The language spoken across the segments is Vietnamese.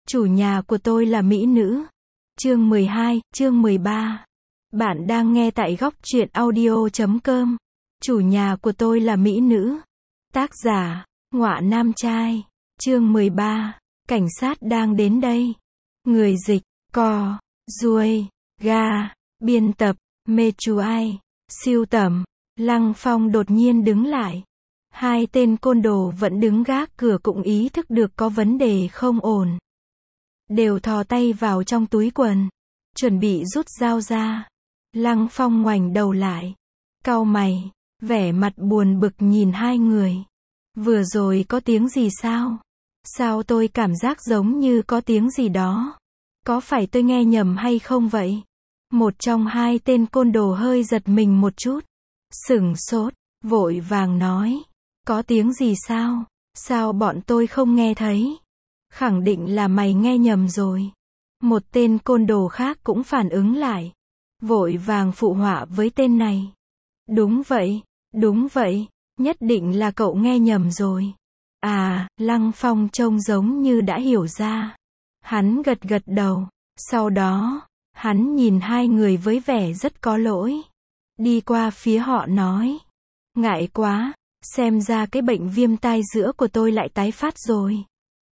Chủ nhà của tôi là mỹ nữ. Chương 12, chương 13. Bạn đang nghe tại góc truyện audio.com. Chủ nhà của tôi là mỹ nữ. Tác giả, Ngọa Nam Trai. Chương 13. Cảnh sát đang đến đây. Người dịch, Co, Ruồi, Ga, biên tập, Mê Chú Ai, siêu tầm. Lăng Phong đột nhiên đứng lại. Hai tên côn đồ vẫn đứng gác cửa cũng ý thức được có vấn đề không ổn. Đều thò tay vào trong túi quần, chuẩn bị rút dao ra. Lăng Phong ngoảnh đầu lại, cau mày, vẻ mặt buồn bực nhìn hai người. Vừa rồi có tiếng gì sao? Sao tôi cảm giác giống như có tiếng gì đó? Có phải tôi nghe nhầm hay không vậy? Một trong hai tên côn đồ hơi giật mình một chút, sửng sốt, vội vàng nói, có tiếng gì sao? Sao bọn tôi không nghe thấy? Khẳng định là mày nghe nhầm rồi. Một tên côn đồ khác cũng phản ứng lại, vội vàng phụ họa với tên này. Đúng vậy, nhất định là cậu nghe nhầm rồi. À, Lăng Phong trông giống như đã hiểu ra. Hắn gật gật đầu, sau đó, hắn nhìn hai người với vẻ rất có lỗi. Đi qua phía họ nói, ngại quá, xem ra cái bệnh viêm tai giữa của tôi lại tái phát rồi.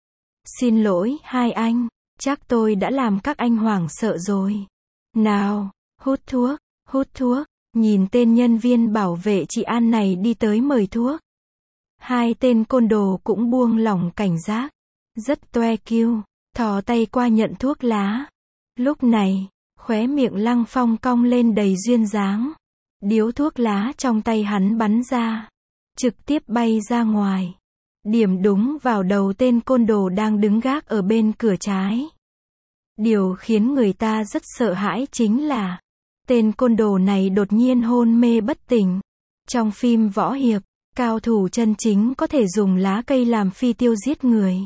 Xin lỗi, hai anh, chắc tôi đã làm các anh hoảng sợ rồi. Nào, hút thuốc, nhìn tên nhân viên bảo vệ trị an này đi tới mời thuốc. Hai tên côn đồ cũng buông lỏng cảnh giác, rất toe kiêu, thò tay qua nhận thuốc lá. Lúc này, khóe miệng Lăng Phong cong lên đầy duyên dáng. Điếu thuốc lá trong tay hắn bắn ra, trực tiếp bay ra ngoài, điểm đúng vào đầu tên côn đồ đang đứng gác ở bên cửa trái. Điều khiến người ta rất sợ hãi chính là, tên côn đồ này đột nhiên hôn mê bất tỉnh. Trong phim võ hiệp, cao thủ chân chính có thể dùng lá cây làm phi tiêu giết người.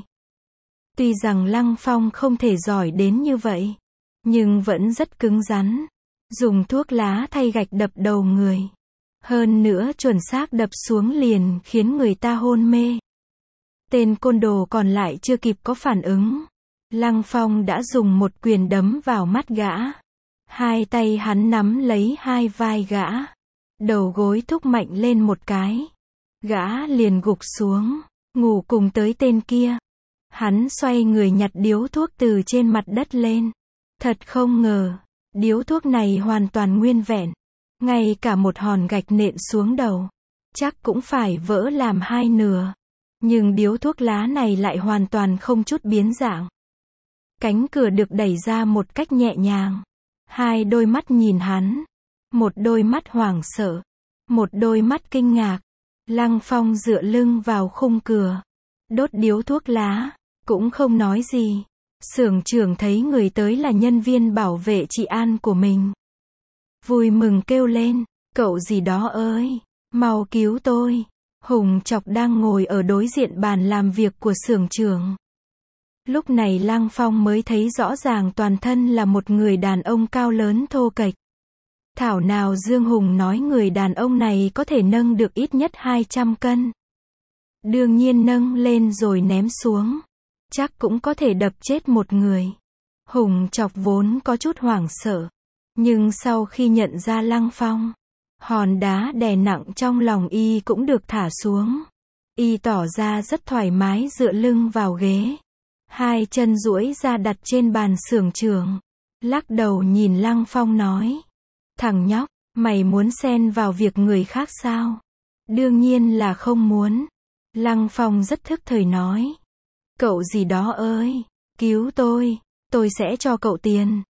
Tuy rằng Lăng Phong không thể giỏi đến như vậy, nhưng vẫn rất cứng rắn. Dùng thuốc lá thay gạch đập đầu người. Hơn nữa chuẩn xác đập xuống liền khiến người ta hôn mê. Tên côn đồ còn lại chưa kịp có phản ứng. Lăng Phong đã dùng một quyền đấm vào mắt gã. Hai tay hắn nắm lấy hai vai gã. Đầu gối thúc mạnh lên một cái. Gã liền gục xuống, ngủ cùng tới tên kia. Hắn xoay người nhặt điếu thuốc từ trên mặt đất lên. Thật không ngờ, điếu thuốc này hoàn toàn nguyên vẹn. Ngay cả một hòn gạch nện xuống đầu, chắc cũng phải vỡ làm hai nửa. Nhưng điếu thuốc lá này lại hoàn toàn không chút biến dạng. Cánh cửa được đẩy ra một cách nhẹ nhàng. Hai đôi mắt nhìn hắn. Một đôi mắt hoảng sợ. Một đôi mắt kinh ngạc. Lăng Phong dựa lưng vào khung cửa. Đốt điếu thuốc lá. Cũng không nói gì. Xưởng trưởng thấy người tới là nhân viên bảo vệ trị an của mình. Vui mừng kêu lên, cậu gì đó ơi, mau cứu tôi. Hùng Chọc đang ngồi ở đối diện bàn làm việc của xưởng trưởng. Lúc này Lăng Phong mới thấy rõ ràng toàn thân là một người đàn ông cao lớn thô kệch. Thảo nào Dương Hùng nói người đàn ông này có thể nâng được ít nhất 200 cân. Đương nhiên nâng lên rồi ném xuống, chắc cũng có thể đập chết một người. Hùng Chọc vốn có chút hoảng sợ. Nhưng sau khi nhận ra Lăng Phong, hòn đá đè nặng trong lòng y cũng được thả xuống. Y tỏ ra rất thoải mái dựa lưng vào ghế. Hai chân duỗi ra đặt trên bàn xưởng trưởng. Lắc đầu nhìn Lăng Phong nói. Thằng nhóc, mày muốn xen vào việc người khác sao? Đương nhiên là không muốn. Lăng Phong rất thức thời nói. Cậu gì đó ơi, cứu tôi sẽ cho cậu tiền.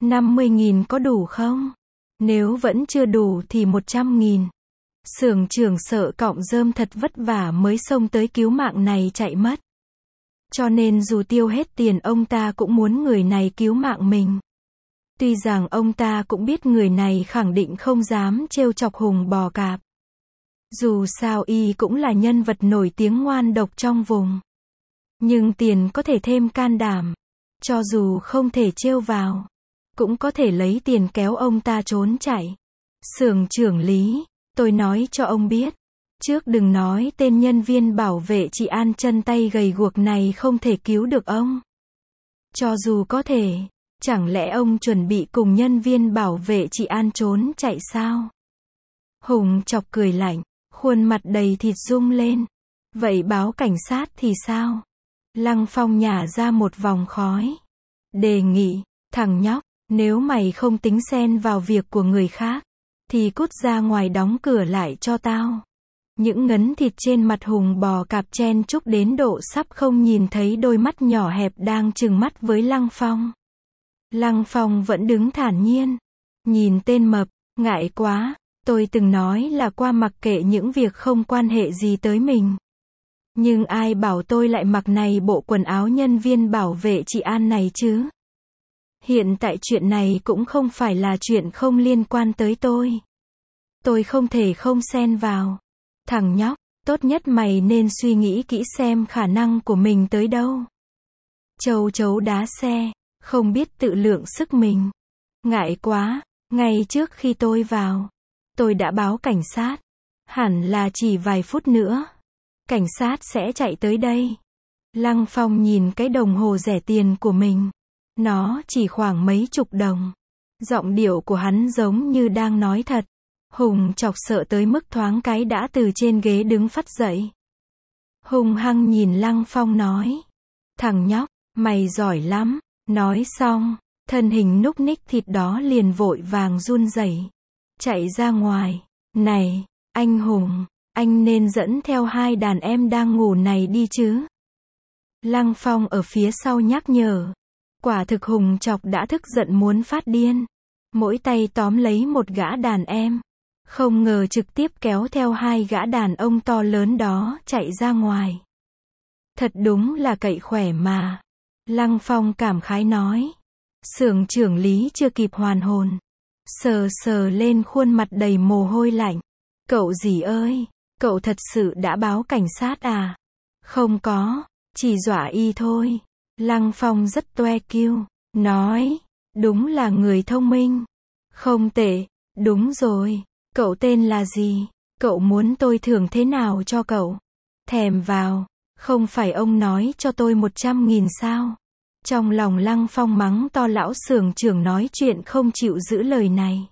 50.000 có đủ không? Nếu vẫn chưa đủ thì 100.000. Xưởng trưởng sợ cọng rơm thật vất vả mới xông tới cứu mạng này chạy mất. Cho nên dù tiêu hết tiền ông ta cũng muốn người này cứu mạng mình. Tuy rằng ông ta cũng biết người này khẳng định không dám trêu chọc Hùng Bò Cạp. Dù sao y cũng là nhân vật nổi tiếng ngoan độc trong vùng. Nhưng tiền có thể thêm can đảm. Cho dù không thể trêu vào, cũng có thể lấy tiền kéo ông ta trốn chạy. Xưởng trưởng Lý, tôi nói cho ông biết. Trước đừng nói tên nhân viên bảo vệ trị an chân tay gầy guộc này không thể cứu được ông. Cho dù có thể, chẳng lẽ ông chuẩn bị cùng nhân viên bảo vệ trị an trốn chạy sao? Hùng Chọc cười lạnh, khuôn mặt đầy thịt rung lên. Vậy báo cảnh sát thì sao? Lăng Phong nhả ra một vòng khói. Đề nghị, thằng nhóc, nếu mày không tính xen vào việc của người khác, thì cút ra ngoài đóng cửa lại cho tao. Những ngấn thịt trên mặt Hùng Bò Cạp chen chúc đến độ sắp không nhìn thấy đôi mắt nhỏ hẹp đang trừng mắt với Lăng Phong. Lăng Phong vẫn đứng thản nhiên. Nhìn tên mập, ngại quá, tôi từng nói là qua mặc kệ những việc không quan hệ gì tới mình. Nhưng ai bảo tôi lại mặc này bộ quần áo nhân viên bảo vệ trị an này chứ? Hiện tại chuyện này cũng không phải là chuyện không liên quan tới tôi. Tôi không thể không xen vào. Thằng nhóc, tốt nhất mày nên suy nghĩ kỹ xem khả năng của mình tới đâu. Châu chấu đá xe, không biết tự lượng sức mình. Ngại quá, ngay trước khi tôi vào, tôi đã báo cảnh sát. Hẳn là chỉ vài phút nữa, cảnh sát sẽ chạy tới đây. Lăng Phong nhìn cái đồng hồ rẻ tiền của mình. Nó chỉ khoảng mấy chục đồng. Giọng điệu của hắn giống như đang nói thật. Hùng Chọc sợ tới mức thoáng cái đã từ trên ghế đứng phắt dậy. Hùng hăng nhìn Lăng Phong nói. Thằng nhóc, mày giỏi lắm. Nói xong, thân hình núc ních thịt đó liền vội vàng run rẩy, chạy ra ngoài. Này, anh Hùng, anh nên dẫn theo hai đàn em đang ngủ này đi chứ. Lăng Phong ở phía sau nhắc nhở. Quả thực Hùng Chọc đã tức giận muốn phát điên. Mỗi tay tóm lấy một gã đàn em. Không ngờ trực tiếp kéo theo hai gã đàn ông to lớn đó chạy ra ngoài. Thật đúng là cậy khỏe mà. Lăng Phong cảm khái nói. Xưởng trưởng Lý chưa kịp hoàn hồn. Sờ sờ lên khuôn mặt đầy mồ hôi lạnh. Cậu gì ơi, cậu thật sự đã báo cảnh sát à? Không có, chỉ dọa y thôi. Lăng Phong rất toe kiêu, nói. Đúng là người thông minh. Không tệ, đúng rồi. Cậu tên là gì? Cậu muốn tôi thưởng thế nào cho cậu? Thèm vào, không phải ông nói cho tôi 100.000 sao? Trong lòng Lăng Phong mắng to lão xưởng trưởng nói chuyện không chịu giữ lời này.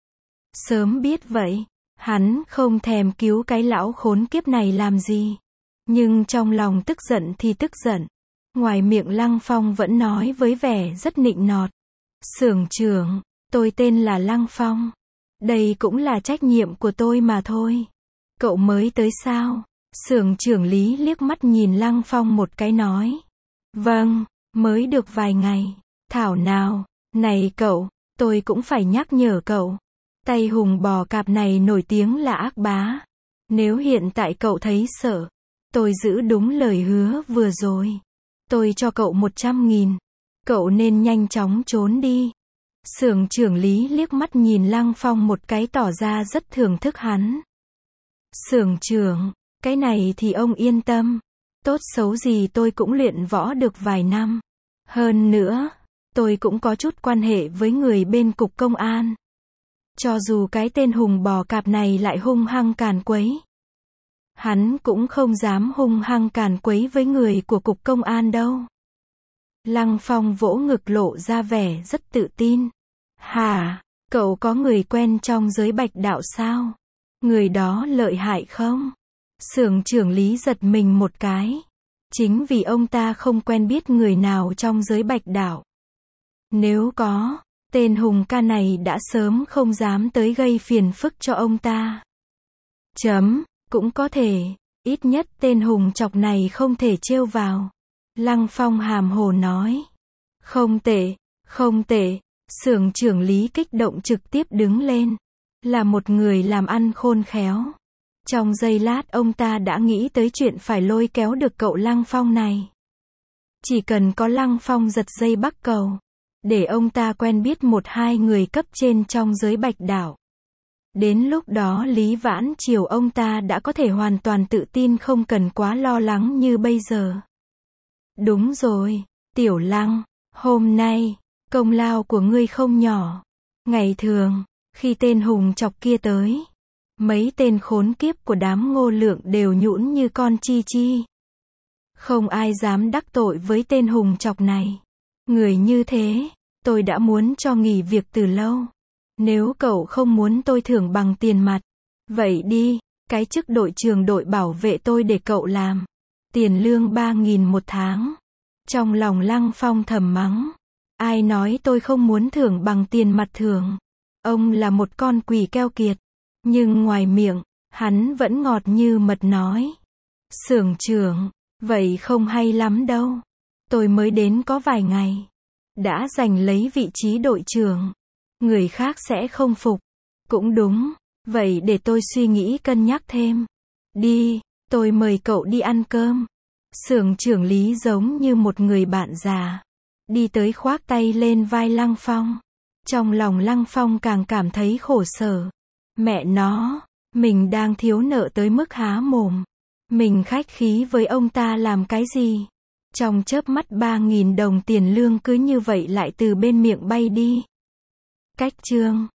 Sớm biết vậy, hắn không thèm cứu cái lão khốn kiếp này làm gì. Nhưng trong lòng tức giận thì tức giận. Ngoài miệng Lăng Phong vẫn nói với vẻ rất nịnh nọt. Xưởng trưởng, tôi tên là Lăng Phong. Đây cũng là trách nhiệm của tôi mà thôi. Cậu mới tới sao? Xưởng trưởng Lý liếc mắt nhìn Lăng Phong một cái nói. Vâng, mới được vài ngày. Thảo nào, này cậu, tôi cũng phải nhắc nhở cậu. Tay Hùng Bò Cạp này nổi tiếng là ác bá. Nếu hiện tại cậu thấy sợ, tôi giữ đúng lời hứa vừa rồi. Tôi cho cậu 100.000. Cậu nên nhanh chóng trốn đi. Xưởng trưởng Lý liếc mắt nhìn Lăng Phong một cái tỏ ra rất thưởng thức hắn. Xưởng trưởng, cái này thì ông yên tâm. Tốt xấu gì tôi cũng luyện võ được vài năm. Hơn nữa, tôi cũng có chút quan hệ với người bên cục công an. Cho dù cái tên Hùng Bò Cạp này lại hung hăng càn quấy, hắn cũng không dám hung hăng càn quấy với người của cục công an đâu. Lăng Phong vỗ ngực lộ ra vẻ rất tự tin. Hả, cậu có người quen trong giới Bạch đạo sao? Người đó lợi hại không? Xưởng trưởng Lý giật mình một cái. Chính vì ông ta không quen biết người nào trong giới Bạch đạo. Nếu có, tên Hùng ca này đã sớm không dám tới gây phiền phức cho ông ta. Cũng có thể, ít nhất tên Hùng Chọc này không thể trêu vào. Lăng Phong hàm hồ nói. Không tệ, không tệ. Xưởng trưởng Lý kích động trực tiếp đứng lên. Là một người làm ăn khôn khéo. Trong giây lát ông ta đã nghĩ tới chuyện phải lôi kéo được cậu Lăng Phong này. Chỉ cần có Lăng Phong giật dây bắc cầu, để ông ta quen biết một hai người cấp trên trong giới Bạch đạo. Đến lúc đó Lý Vãn Triều ông ta đã có thể hoàn toàn tự tin không cần quá lo lắng như bây giờ. Đúng rồi, Tiểu Lăng, hôm nay, công lao của ngươi không nhỏ. Ngày thường, khi tên Hùng Chọc kia tới, mấy tên khốn kiếp của đám Ngô Lượng đều nhũn như con chi chi. Không ai dám đắc tội với tên Hùng Chọc này. Người như thế, tôi đã muốn cho nghỉ việc từ lâu. Nếu cậu không muốn tôi thưởng bằng tiền mặt, vậy đi, cái chức đội trưởng đội bảo vệ tôi để cậu làm. Tiền lương 3.000 một tháng. Trong lòng Lăng Phong thầm mắng. Ai nói tôi không muốn thưởng bằng tiền mặt thưởng. Ông là một con quỷ keo kiệt. Nhưng ngoài miệng, hắn vẫn ngọt như mật nói. Xưởng trưởng, vậy không hay lắm đâu. Tôi mới đến có vài ngày. Đã giành lấy vị trí đội trưởng. Người khác sẽ không phục. Cũng đúng, vậy để tôi suy nghĩ cân nhắc thêm. Đi, tôi mời cậu đi ăn cơm. Xưởng trưởng Lý giống như một người bạn già. Đi tới khoác tay lên vai Lăng Phong. Trong lòng Lăng Phong càng cảm thấy khổ sở. Mẹ nó, mình đang thiếu nợ tới mức há mồm. Mình khách khí với ông ta làm cái gì? Trong chớp mắt 3.000 đồng tiền lương cứ như vậy lại từ bên miệng bay đi. Cách chương